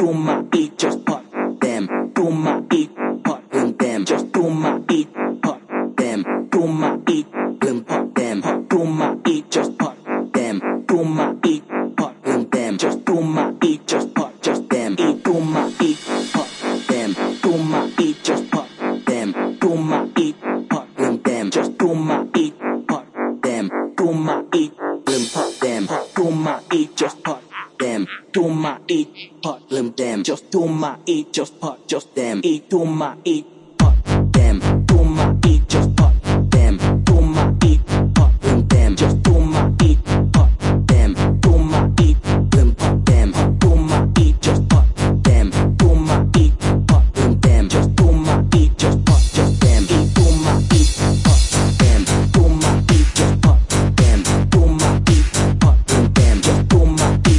do my eat, just pop them, do my eat, pop them, just do my eat, pop them, do my eat, pop them, do my eat, just pop them, do my eat, pop them, just do my eat, just pop, just them, eat, do my eat, pop them, do my eat, just pop them, do my eat, pop them, just do my eat, pop them, do my eat, pop them, do my eat, just pop them, do my eat, pot them, just do my eat, just pot, just them, eat, do my eat, pot them, do my eat, just pot them, do my eat, pot them, just do my eat, pot them, do my eat, pot them, do my eat, just pot them, do my eat, pot them, just do my eat, just pot, just them, eat, do my eat, pot them, do my eat, just pot them, do my eat, pot them, just do my eat.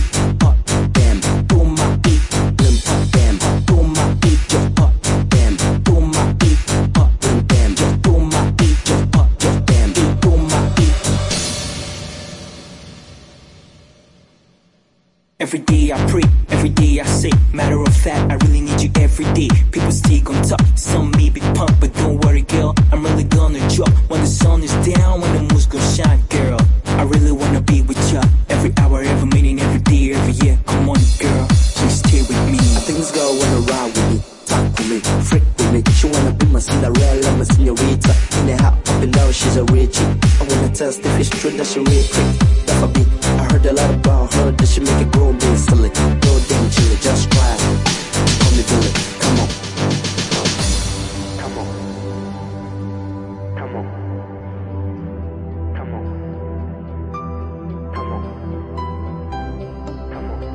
Every day I pray, every day I say, matter of fact, I really need you every day. People still gon' talk, some may be punk, but don't worry girl, I'm really gonna drop. When the sun is down, when the moon's gon' shine, girl, I really wanna be with ya. Every hour, every minute, every day, every year, come on girl, please stay with me. I think this girl wanna ride with me, talk with me, freak with me. She wanna be my Cinderella, my señorita. In the hot up and down, she's a Richie. I wanna test if it's true that she real quick. That's a beat. I heard a lot about her, that she make it grow me silly. Go damn chilly, just try it. Call me Billy, come on. Come on. Come on. Come on. Come on. Come on.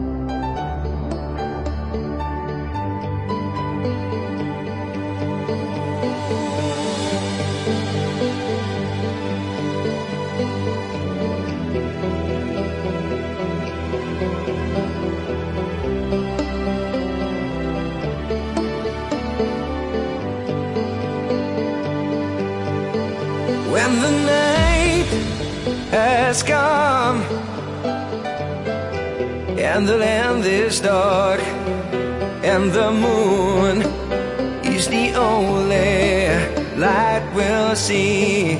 When the night has come and the land is dark and the moon is the only light we'll see,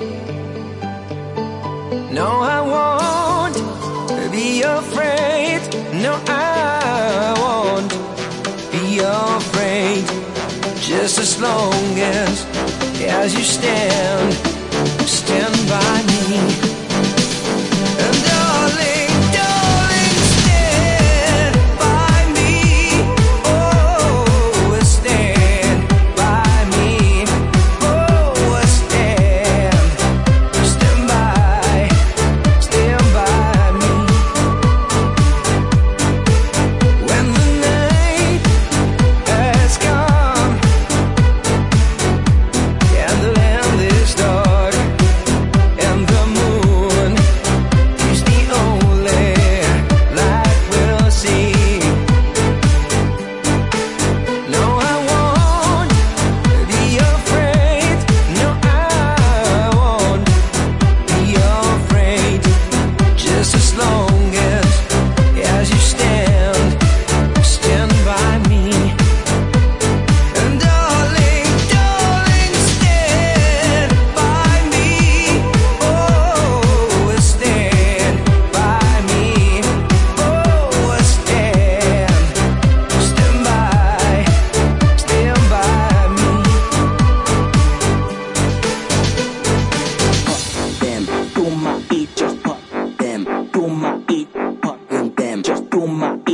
no, I won't be afraid. No, I won't be afraid. Just as long as you stand by me. And darling, darling, stand by me. Oh, stand by me. Oh, stand by me. When the night has come and the land is dark and the moon is the only light we'll see, no, I won't be afraid. No, I won't be afraid. Just as long as you stand by me. And darling, darling, stand by me. Oh, stand by me. Oh, stand by me. Them, do my eat, just pop them, do my eat, pop them, just do my eat.